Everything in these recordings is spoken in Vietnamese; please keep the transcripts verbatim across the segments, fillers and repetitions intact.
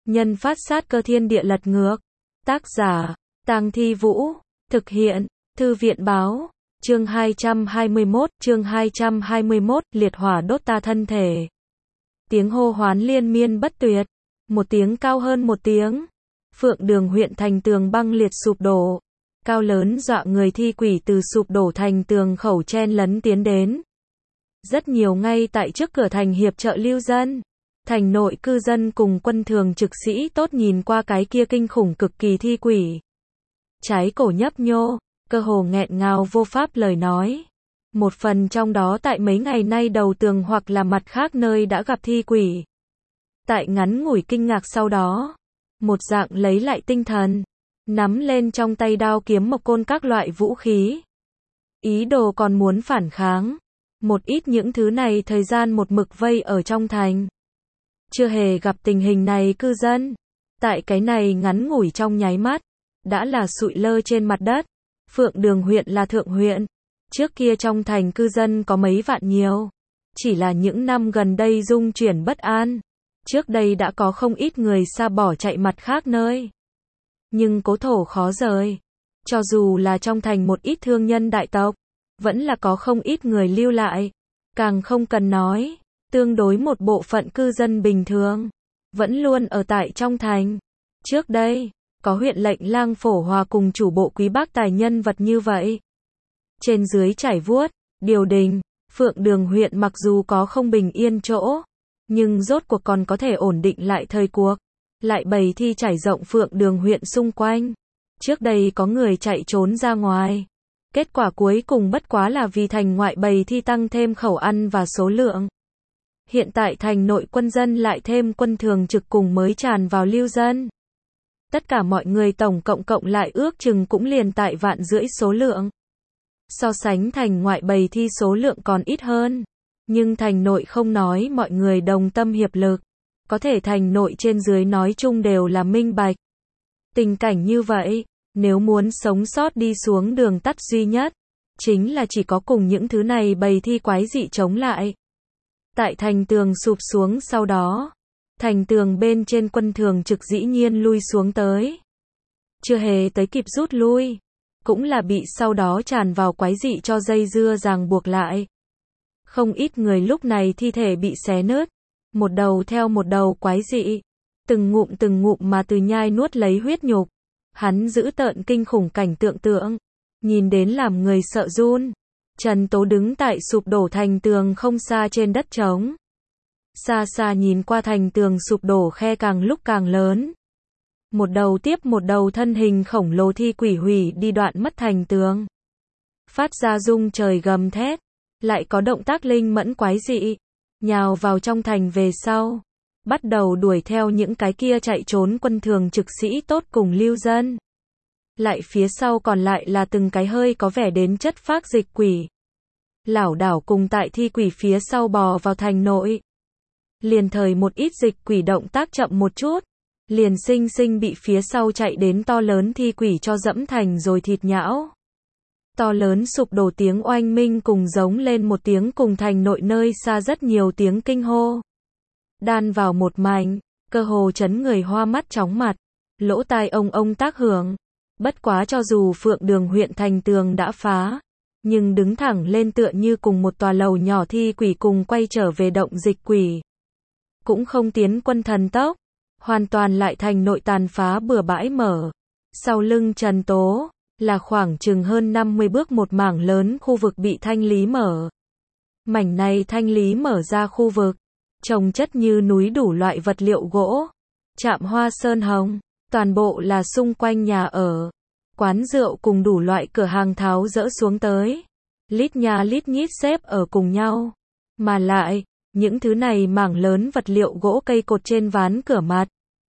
Nhân phát sát cơ thiên địa lật ngược. Tác giả, Tang Thi Vũ. Thực hiện, Thư viện báo. Chương hai trăm hai mươi mốt, chương hai trăm hai mươi mốt, liệt hỏa đốt ta thân thể. Tiếng hô hoán liên miên bất tuyệt. Một tiếng cao hơn một tiếng. Phượng Đường huyện thành tường băng liệt sụp đổ. Cao lớn dọa người thi quỷ từ sụp đổ thành tường khẩu chen lấn tiến đến. Rất nhiều ngay tại trước cửa thành hiệp trợ lưu dân. Thành nội cư dân cùng quân thường trực sĩ tốt nhìn qua cái kia kinh khủng cực kỳ thi quỷ. Trái cổ nhấp nhô, cơ hồ nghẹn ngào vô pháp lời nói. Một phần trong đó tại mấy ngày nay đầu tường hoặc là mặt khác nơi đã gặp thi quỷ. Tại ngắn ngủi kinh ngạc sau đó, một dạng lấy lại tinh thần, nắm lên trong tay đao kiếm mộc côn các loại vũ khí. Ý đồ còn muốn phản kháng. Một ít những thứ này thời gian một mực vây ở trong thành. Chưa hề gặp tình hình này cư dân. Tại cái này ngắn ngủi trong nháy mắt, đã là sụi lơ trên mặt đất. Phượng Đường huyện là thượng huyện. Trước kia trong thành cư dân có mấy vạn nhiều. Chỉ là những năm gần đây dung chuyển bất an. Trước đây đã có không ít người xa bỏ chạy mặt khác nơi. Nhưng cố thổ khó rời. Cho dù là trong thành một ít thương nhân đại tộc, vẫn là có không ít người lưu lại. Càng không cần nói, tương đối một bộ phận cư dân bình thường, vẫn luôn ở tại trong thành. Trước đây, có huyện lệnh Lang Phổ Hòa cùng chủ bộ Quý Bác Tài nhân vật như vậy. Trên dưới trải vuốt, điều đình, Phượng Đường huyện mặc dù có không bình yên chỗ, nhưng rốt cuộc còn có thể ổn định lại thời cuộc. Lại bầy thi trải rộng Phượng Đường huyện xung quanh. Trước đây có người chạy trốn ra ngoài. Kết quả cuối cùng bất quá là vì thành ngoại bầy thi tăng thêm khẩu ăn và số lượng. Hiện tại thành nội quân dân lại thêm quân thường trực cùng mới tràn vào lưu dân. Tất cả mọi người tổng cộng cộng lại ước chừng cũng liền tại vạn rưỡi số lượng. So sánh thành ngoại bầy thi số lượng còn ít hơn. Nhưng thành nội không nói mọi người đồng tâm hiệp lực. Có thể thành nội trên dưới nói chung đều là minh bạch. Tình cảnh như vậy, nếu muốn sống sót đi xuống đường tắt duy nhất, chính là chỉ có cùng những thứ này bầy thi quái dị chống lại. Tại thành tường sụp xuống sau đó, thành tường bên trên quân thường trực dĩ nhiên lui xuống tới. Chưa hề tới kịp rút lui, cũng là bị sau đó tràn vào quái dị cho dây dưa ràng buộc lại. Không ít người lúc này thi thể bị xé nứt, một đầu theo một đầu quái dị, từng ngụm từng ngụm mà từ nhai nuốt lấy huyết nhục. Hắn giữ tợn kinh khủng cảnh tượng tượng, nhìn đến làm người sợ run. Trần Tố đứng tại sụp đổ thành tường không xa trên đất trống. Xa xa nhìn qua thành tường sụp đổ khe càng lúc càng lớn. Một đầu tiếp một đầu thân hình khổng lồ thi quỷ hủy đi đoạn mất thành tường. Phát ra rung trời gầm thét, lại có động tác linh mẫn quái dị, nhào vào trong thành về sau. Bắt đầu đuổi theo những cái kia chạy trốn quân thường trực sĩ tốt cùng lưu dân. Lại phía sau còn lại là từng cái hơi có vẻ đến chất phác dịch quỷ. Lảo đảo cùng tại thi quỷ phía sau bò vào thành nội. Liền thời một ít dịch quỷ động tác chậm một chút. Liền sinh sinh bị phía sau chạy đến to lớn thi quỷ cho dẫm thành rồi thịt nhão. To lớn sụp đổ tiếng oanh minh cùng giống lên một tiếng cùng thành nội nơi xa rất nhiều tiếng kinh hô. Đan vào một mảnh, cơ hồ chấn người hoa mắt chóng mặt, lỗ tai ông ông tác hưởng. Bất quá cho dù Phượng Đường huyện thành tường đã phá, nhưng đứng thẳng lên tựa như cùng một tòa lầu nhỏ thi quỷ cùng quay trở về động dịch quỷ. Cũng không tiến quân thần tốc, hoàn toàn lại thành nội tàn phá bừa bãi mở. Sau lưng Trần Tố, là khoảng chừng hơn năm mươi bước một mảng lớn khu vực bị thanh lý mở. Mảnh này thanh lý mở ra khu vực. Trồng chất như núi đủ loại vật liệu gỗ, chạm hoa sơn hồng, toàn bộ là xung quanh nhà ở, quán rượu cùng đủ loại cửa hàng tháo dỡ xuống tới, lít nhà lít nhít xếp ở cùng nhau, mà lại, những thứ này mảng lớn vật liệu gỗ cây cột trên ván cửa mặt,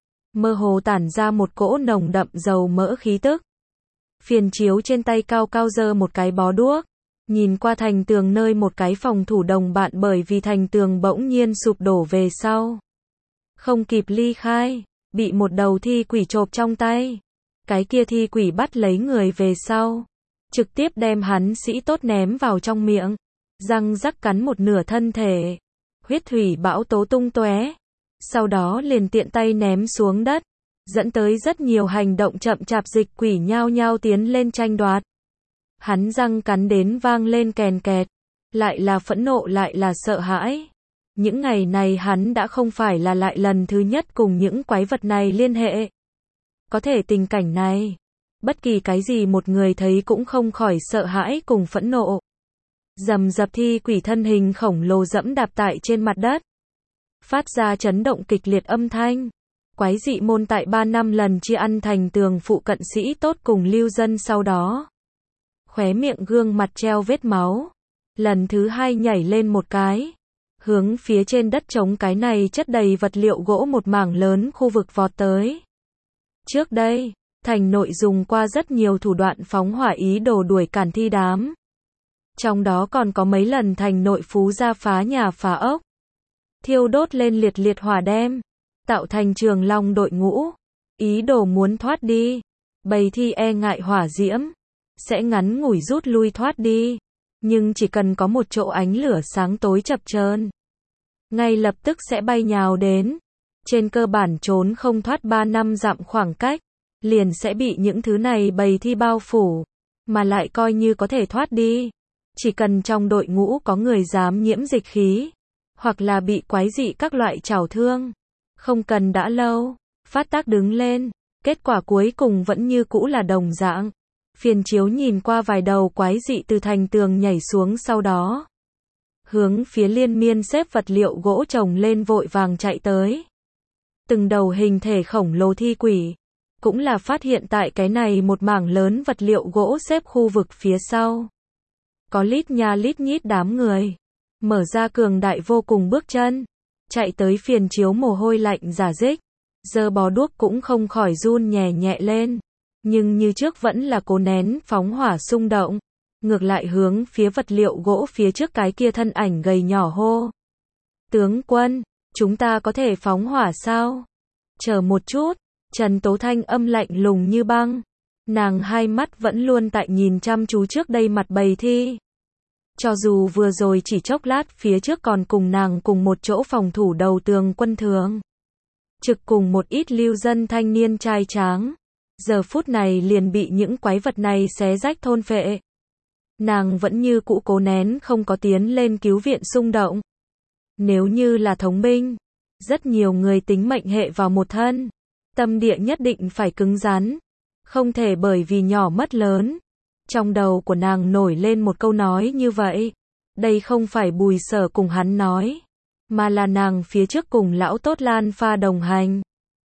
mơ hồ tản ra một cỗ nồng đậm dầu mỡ khí tức. Phiền chiếu trên tay cao cao giơ một cái bó đuốc. Nhìn qua thành tường nơi một cái phòng thủ đồng bạn bởi vì thành tường bỗng nhiên sụp đổ về sau. Không kịp ly khai, bị một đầu thi quỷ chộp trong tay. Cái kia thi quỷ bắt lấy người về sau. Trực tiếp đem hắn sĩ tốt ném vào trong miệng. Răng rắc cắn một nửa thân thể. Huyết thủy bão tố tung tóe. sau đó liền tiện tay ném xuống đất, dẫn tới rất nhiều hành động chậm chạp dịch quỷ nhao nhao tiến lên tranh đoạt. Hắn răng cắn đến vang lên kèn kẹt, lại là phẫn nộ lại là sợ hãi. Những ngày này hắn đã không phải là lại lần thứ nhất cùng những quái vật này liên hệ. Có thể tình cảnh này, bất kỳ cái gì một người thấy cũng không khỏi sợ hãi cùng phẫn nộ. Rầm rập thi quỷ thân hình khổng lồ dẫm đạp tại trên mặt đất, phát ra chấn động kịch liệt âm thanh. Quái dị môn tại ba năm lần chia ăn thành tường phụ cận sĩ tốt cùng lưu dân sau đó. Khóe miệng gương mặt treo vết máu. Lần thứ hai nhảy lên một cái. Hướng phía trên đất trống cái này chất đầy vật liệu gỗ một mảng lớn khu vực vọt tới. Trước đây, thành nội dùng qua rất nhiều thủ đoạn phóng hỏa ý đồ đuổi cản thi đám. Trong đó còn có mấy lần thành nội phú ra phá nhà phá ốc. Thiêu đốt lên liệt liệt hỏa đem. Tạo thành trường long đội ngũ. Ý đồ muốn thoát đi. Bầy thi e ngại hỏa diễm. Sẽ ngắn ngủi rút lui thoát đi. Nhưng chỉ cần có một chỗ ánh lửa sáng tối chập chờn, ngay lập tức sẽ bay nhào đến. Trên cơ bản trốn không thoát ba năm dặm khoảng cách, liền sẽ bị những thứ này bầy thi bao phủ. Mà lại coi như có thể thoát đi, chỉ cần trong đội ngũ có người dám nhiễm dịch khí, hoặc là bị quái dị các loại trảo thương, không cần đã lâu, phát tác đứng lên. Kết quả cuối cùng vẫn như cũ là đồng dạng. Phiền chiếu nhìn qua vài đầu quái dị từ thành tường nhảy xuống, sau đó hướng phía liên miên xếp vật liệu gỗ chồng lên vội vàng chạy tới. Từng đầu hình thể khổng lồ thi quỷ, cũng là phát hiện tại cái này một mảng lớn vật liệu gỗ xếp khu vực phía sau. Có lít nha lít nhít đám người, mở ra cường đại vô cùng bước chân, chạy tới phiền chiếu mồ hôi lạnh rả rích, giơ bó đuốc cũng không khỏi run nhẹ nhẹ lên. Nhưng như trước vẫn là cố nén phóng hỏa xung động, ngược lại hướng phía vật liệu gỗ phía trước cái kia thân ảnh gầy nhỏ hô. Tướng quân, chúng ta có thể phóng hỏa sao? Chờ một chút, Trần Tố Thanh âm lạnh lùng như băng. Nàng hai mắt vẫn luôn tại nhìn chăm chú trước đây mặt bầy thi. Cho dù vừa rồi chỉ chốc lát phía trước còn cùng nàng cùng một chỗ phòng thủ đầu tường quân thường. Trực cùng một ít lưu dân thanh niên trai tráng. Giờ phút này liền bị những quái vật này xé rách thôn phệ. Nàng vẫn như cũ cố nén không có tiến lên cứu viện xung động. Nếu như là thống binh, rất nhiều người tính mệnh hệ vào một thân. Tâm địa nhất định phải cứng rắn. Không thể bởi vì nhỏ mất lớn. Trong đầu của nàng nổi lên một câu nói như vậy. Đây không phải Bùi Sở cùng hắn nói, mà là nàng phía trước cùng lão tốt Lan Pha đồng hành.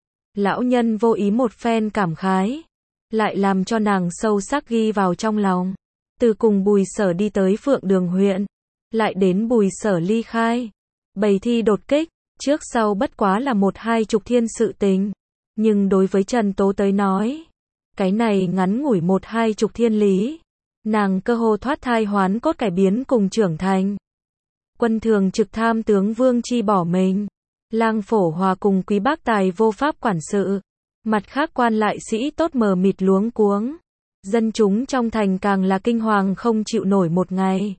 Lão nhân vô ý một phen cảm khái, lại làm cho nàng sâu sắc ghi vào trong lòng. Từ cùng Bùi Sở đi tới Phượng Đường huyện, lại đến Bùi Sở ly khai. Bầy thi đột kích, trước sau bất quá là một hai chục thiên sự tình. Nhưng đối với Trần Tố tới nói, cái này ngắn ngủi một hai chục thiên lý. Nàng cơ hồ thoát thai hoán cốt cải biến cùng trưởng thành. Quân thường trực tham tướng Vương Chi bỏ mình. Lang Phổ Hòa cùng Quý Bác Tài vô pháp quản sự. Mặt khác quan lại sĩ tốt mờ mịt luống cuống. Dân chúng trong thành càng là kinh hoàng không chịu nổi một ngày.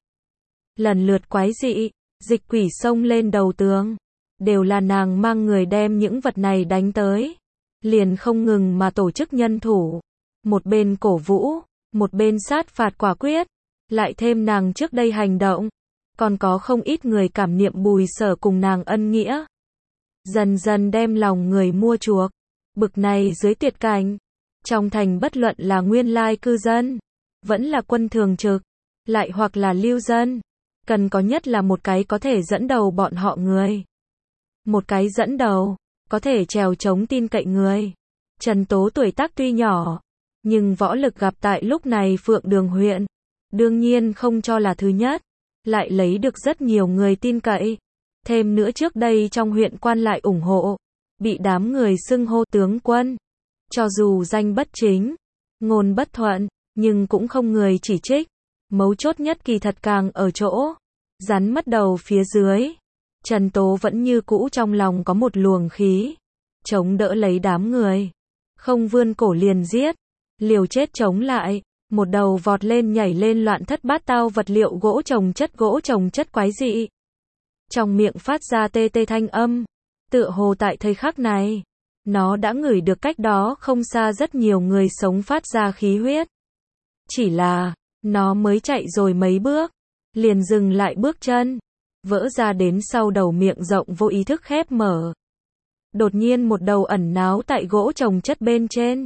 Lần lượt quái dị, dịch quỷ xông lên đầu tường. Đều là nàng mang người đem những vật này đánh tới. Liền không ngừng mà tổ chức nhân thủ. Một bên cổ vũ, một bên sát phạt quả quyết. Lại thêm nàng trước đây hành động. Còn có không ít người cảm niệm Bùi Sở cùng nàng ân nghĩa. Dần dần đem lòng người mua chuộc. Bực này dưới tuyệt cảnh, trong thành bất luận là nguyên lai cư dân, vẫn là quân thường trực, lại hoặc là lưu dân, cần có nhất là một cái có thể dẫn đầu bọn họ người. Một cái dẫn đầu, có thể trèo chống tin cậy người. Trần Tố tuổi tác tuy nhỏ, nhưng võ lực gặp tại lúc này Phượng Đường huyện, đương nhiên không cho là thứ nhất, lại lấy được rất nhiều người tin cậy. Thêm nữa trước đây trong huyện quan lại ủng hộ, bị đám người xưng hô tướng quân. Cho dù danh bất chính, ngôn bất thuận, nhưng cũng không người chỉ trích. Mấu chốt nhất kỳ thật càng ở chỗ, rắn mất đầu phía dưới. Trần Tố vẫn như cũ trong lòng có một luồng khí, chống đỡ lấy đám người. Không vươn cổ liền giết, liều chết chống lại, một đầu vọt lên nhảy lên loạn thất bát tao vật liệu gỗ chồng chất gỗ chồng chất quái dị. Trong miệng phát ra tê tê thanh âm, Tựa hồ tại thời khắc này, nó đã ngửi được cách đó không xa rất nhiều người sống phát ra khí huyết. Chỉ là, nó mới chạy rồi mấy bước, liền dừng lại bước chân, vỡ ra đến sau đầu miệng rộng vô ý thức khép mở. Đột nhiên một đầu ẩn náu tại gỗ chồng chất bên trên.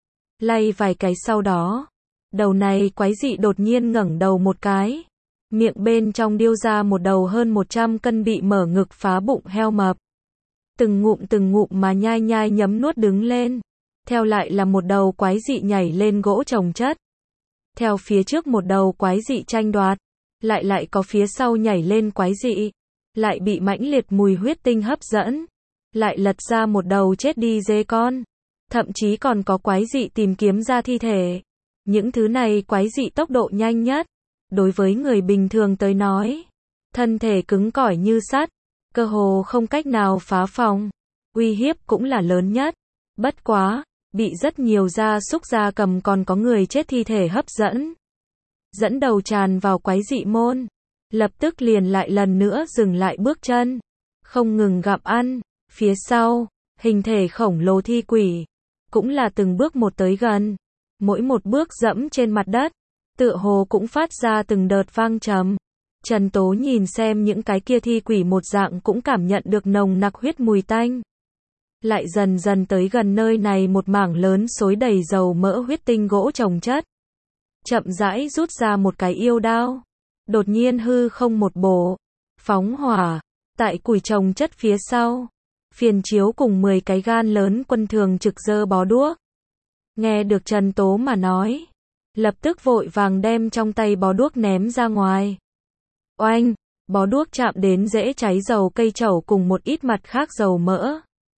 Lay vài cái sau đó, đầu này quái dị đột nhiên ngẩng đầu một cái. Miệng bên trong điêu ra một đầu hơn một trăm cân bị mở ngực phá bụng heo mập. Từng ngụm từng ngụm mà nhai nhai nhấm nuốt đứng lên. Theo lại là một đầu quái dị nhảy lên gỗ chồng chất. Theo phía trước một đầu quái dị tranh đoạt. Lại lại có phía sau nhảy lên quái dị. Lại bị mãnh liệt mùi huyết tinh hấp dẫn. Lại lật ra một đầu chết đi dê con. Thậm chí còn có quái dị tìm kiếm ra thi thể. Những thứ này quái dị tốc độ nhanh nhất. Đối với người bình thường tới nói, thân thể cứng cỏi như sắt, cơ hồ không cách nào phá phòng. Uy hiếp cũng là lớn nhất. Bất quá, bị rất nhiều gia súc gia cầm còn có người chết thi thể hấp dẫn. Dẫn đầu tràn vào quái dị môn. Lập tức liền lại lần nữa dừng lại bước chân. Không ngừng gặm ăn. Phía sau, hình thể khổng lồ thi quỷ. Cũng là từng bước một tới gần. Mỗi một bước dẫm trên mặt đất. Tựa hồ cũng phát ra từng đợt vang trầm. Trần Tố nhìn xem những cái kia thi quỷ một dạng cũng cảm nhận được nồng nặc huyết mùi tanh. Lại dần dần tới gần nơi này một mảng lớn xối đầy dầu mỡ huyết tinh gỗ chồng chất. Chậm rãi rút ra một cái yêu đao. Đột nhiên hư không một bổ. Phóng hỏa. Tại củi chồng chất phía sau. Phiền chiếu cùng mười cái gan lớn quân thường trực giơ bó đuốc. Nghe được Trần Tố mà nói. Lập tức vội vàng đem trong tay bó đuốc ném ra ngoài. Oanh, bó đuốc chạm đến rễ cháy dầu cây trầu cùng một ít mặt khác dầu mỡ.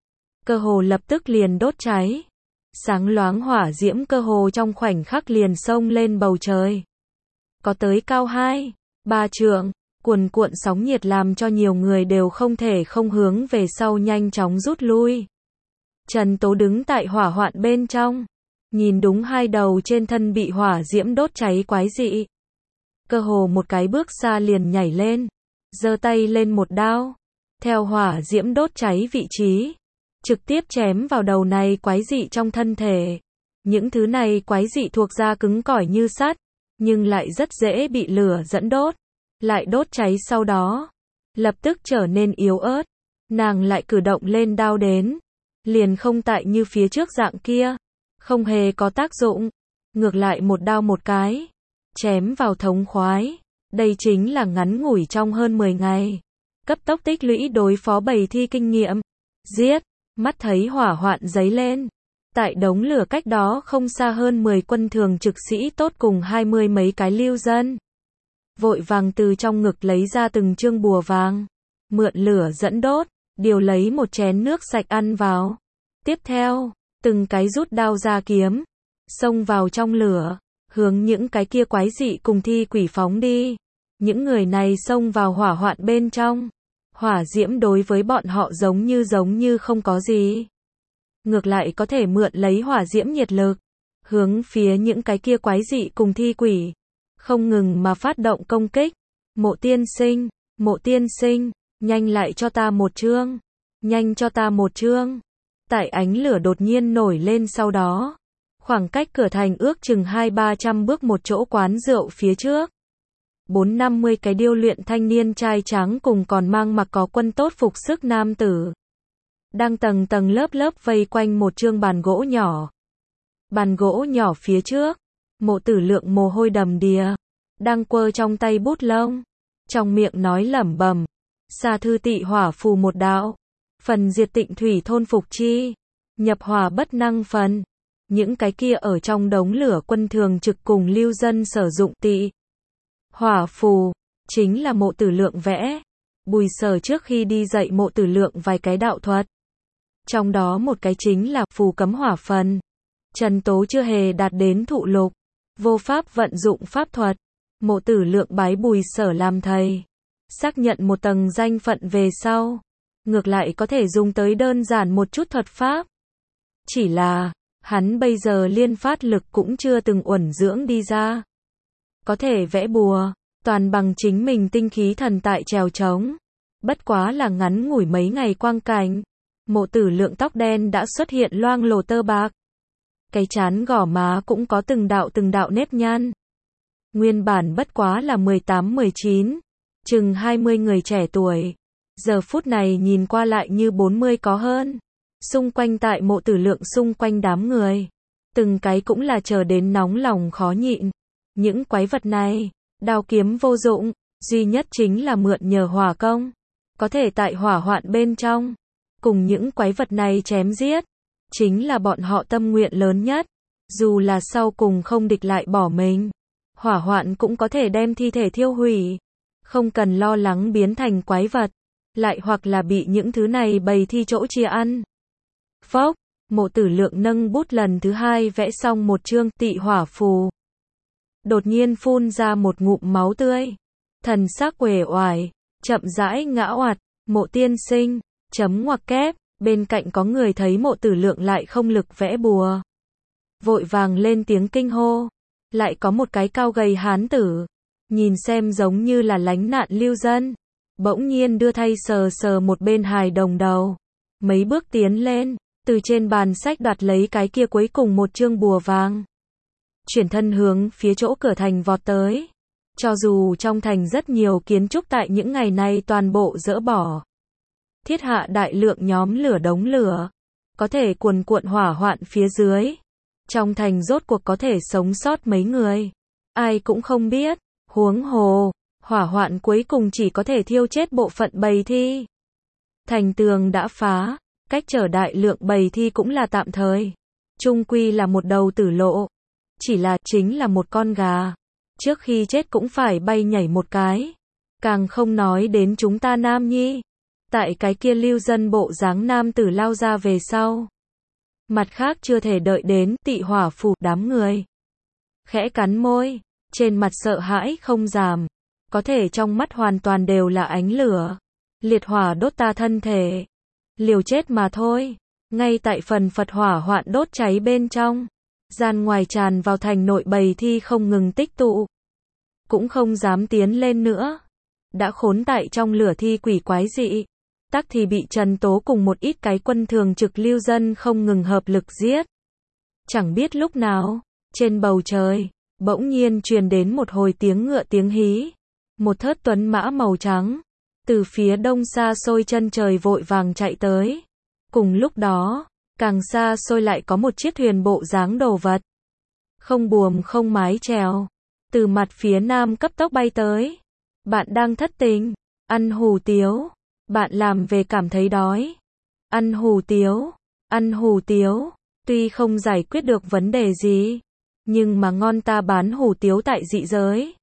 Cơ hồ lập tức liền đốt cháy. Sáng loáng hỏa diễm cơ hồ trong khoảnh khắc liền xông lên bầu trời. Có tới cao hai, ba trượng, cuồn cuộn sóng nhiệt làm cho nhiều người đều không thể không hướng về sau nhanh chóng rút lui. Trần Tố đứng tại hỏa hoạn bên trong. Nhìn đúng hai đầu trên thân bị hỏa diễm đốt cháy quái dị. Cơ hồ một cái bước xa liền nhảy lên. Giơ tay lên một đao. Theo hỏa diễm đốt cháy vị trí. Trực tiếp chém vào đầu này quái dị trong thân thể. Những thứ này quái dị thuộc da cứng cỏi như sắt. Nhưng lại rất dễ bị lửa dẫn đốt. Lại đốt cháy sau đó. Lập tức trở nên yếu ớt. Nàng lại cử động lên đao đến. Liền không tại như phía trước dạng kia. Không hề có tác dụng. Ngược lại một đao một cái. Chém vào thống khoái. Đây chính là ngắn ngủi trong hơn mười ngày. Cấp tốc tích lũy đối phó bầy thi kinh nghiệm. Giết. Mắt thấy hỏa hoạn giấy lên. Tại đống lửa cách đó không xa hơn mười quân thường trực sĩ tốt cùng hai mươi mấy cái lưu dân. Vội vàng từ trong ngực lấy ra từng chương bùa vàng. Mượn lửa dẫn đốt. Điều lấy một chén nước sạch ăn vào. Tiếp theo. Từng cái rút đao ra kiếm, xông vào trong lửa, hướng những cái kia quái dị cùng thi quỷ phóng đi. Những người này xông vào hỏa hoạn bên trong. Hỏa diễm đối với bọn họ giống như giống như không có gì. Ngược lại có thể mượn lấy hỏa diễm nhiệt lực, hướng phía những cái kia quái dị cùng thi quỷ. Không ngừng mà phát động công kích. Mộ tiên sinh, mộ tiên sinh, nhanh lại cho ta một chương, nhanh cho ta một chương. Tại ánh lửa đột nhiên nổi lên sau đó. Khoảng cách cửa thành ước chừng hai ba trăm bước một chỗ quán rượu phía trước. Bốn năm mươi cái điêu luyện thanh niên trai trắng cùng còn mang mặc có quân tốt phục sức nam tử. Đang tầng tầng lớp lớp vây quanh một chương bàn gỗ nhỏ. Bàn gỗ nhỏ phía trước. Mộ Tử Lượng mồ hôi đầm đìa. Đang quơ trong tay bút lông. Trong miệng nói lẩm bẩm. Sa thư tị hỏa phù một đạo. Phần diệt tịnh thủy thôn phục chi. Nhập hỏa bất năng phần. Những cái kia ở trong đống lửa quân thường trực cùng lưu dân sử dụng tị hỏa phù. Chính là Mộ Tử Lượng vẽ. Bùi Sở trước khi đi dạy Mộ Tử Lượng vài cái đạo thuật. Trong đó một cái chính là phù cấm hỏa phần. Trần Tố chưa hề đạt đến thụ lục. Vô pháp vận dụng pháp thuật. Mộ Tử Lượng bái Bùi Sở làm thầy. Xác nhận một tầng danh phận về sau. Ngược lại có thể dùng tới đơn giản một chút thuật pháp. Chỉ là, hắn bây giờ liên phát lực cũng chưa từng uẩn dưỡng đi ra. Có thể vẽ bùa, toàn bằng chính mình tinh khí thần tại trèo trống. Bất quá là ngắn ngủi mấy ngày quang cảnh. Mộ Tử Lượng tóc đen đã xuất hiện loang lổ tơ bạc. Cái trán gò má cũng có từng đạo từng đạo nếp nhăn. Nguyên bản bất quá là mười tám mười chín, chừng hai mươi người trẻ tuổi. Giờ phút này nhìn qua lại như bốn mươi có hơn. Xung quanh tại Mộ Tử Lượng xung quanh đám người. Từng cái cũng là chờ đến nóng lòng khó nhịn. Những quái vật này, đao kiếm vô dụng, duy nhất chính là mượn nhờ hỏa công. Có thể tại hỏa hoạn bên trong, cùng những quái vật này chém giết. Chính là bọn họ tâm nguyện lớn nhất. Dù là sau cùng không địch lại bỏ mình. Hỏa hoạn cũng có thể đem thi thể thiêu hủy. Không cần lo lắng biến thành quái vật. Lại hoặc là bị những thứ này bầy thi chỗ chia ăn. Phốc, Mộ Tử Lượng nâng bút lần thứ hai vẽ xong một chương tị hỏa phù. Đột nhiên phun ra một ngụm máu tươi. Thần sắc uể oải, chậm rãi ngã oạt. Mộ tiên sinh, chấm ngoặc kép. Bên cạnh có người thấy Mộ Tử Lượng lại không lực vẽ bùa. Vội vàng lên tiếng kinh hô. Lại có một cái cao gầy hán tử. Nhìn xem giống như là lánh nạn lưu dân. Bỗng nhiên đưa tay sờ sờ một bên hài đồng đầu. Mấy bước tiến lên. Từ trên bàn sách đoạt lấy cái kia cuối cùng một chương bùa vàng. Chuyển thân hướng phía chỗ cửa thành vọt tới. Cho dù trong thành rất nhiều kiến trúc tại những ngày này toàn bộ dỡ bỏ. Thiết hạ đại lượng nhóm lửa đống lửa. Có thể cuồn cuộn hỏa hoạn phía dưới. Trong thành rốt cuộc có thể sống sót mấy người. Ai cũng không biết. Huống hồ, hỏa hoạn cuối cùng chỉ có thể thiêu chết bộ phận bầy thi. Thành tường đã phá. Cách trở đại lượng bầy thi cũng là tạm thời. Chung quy là một đầu tử lộ. Chỉ là chính là một con gà. Trước khi chết cũng phải bay nhảy một cái. Càng không nói đến chúng ta nam nhi. Tại cái kia lưu dân bộ dáng nam tử lao ra về sau. Mặt khác chưa thể đợi đến tị hỏa phủ đám người. Khẽ cắn môi. Trên mặt sợ hãi không giảm. Có thể trong mắt hoàn toàn đều là ánh lửa. Liệt hỏa đốt ta thân thể. Liều chết mà thôi. Ngay tại phần phật hỏa hoạn đốt cháy bên trong. Gian ngoài tràn vào thành nội bầy thi không ngừng tích tụ. Cũng không dám tiến lên nữa. Đã khốn tại trong lửa thi quỷ quái dị. Tắc thì bị Trần Tố cùng một ít cái quân thường trực lưu dân không ngừng hợp lực giết. Chẳng biết lúc nào, trên bầu trời, bỗng nhiên truyền đến một hồi tiếng ngựa tiếng hí. Một thớt tuấn mã màu trắng. Từ phía đông xa xôi chân trời vội vàng chạy tới. Cùng lúc đó, càng xa xôi lại có một chiếc thuyền bộ dáng đồ vật. Không buồm không mái chèo. Từ mặt phía nam cấp tốc bay tới. Bạn đang thất tình. Ăn hủ tiếu. Bạn làm về cảm thấy đói. Ăn hủ tiếu. Ăn hủ tiếu. Tuy không giải quyết được vấn đề gì. Nhưng mà ngon ta bán hủ tiếu tại dị giới.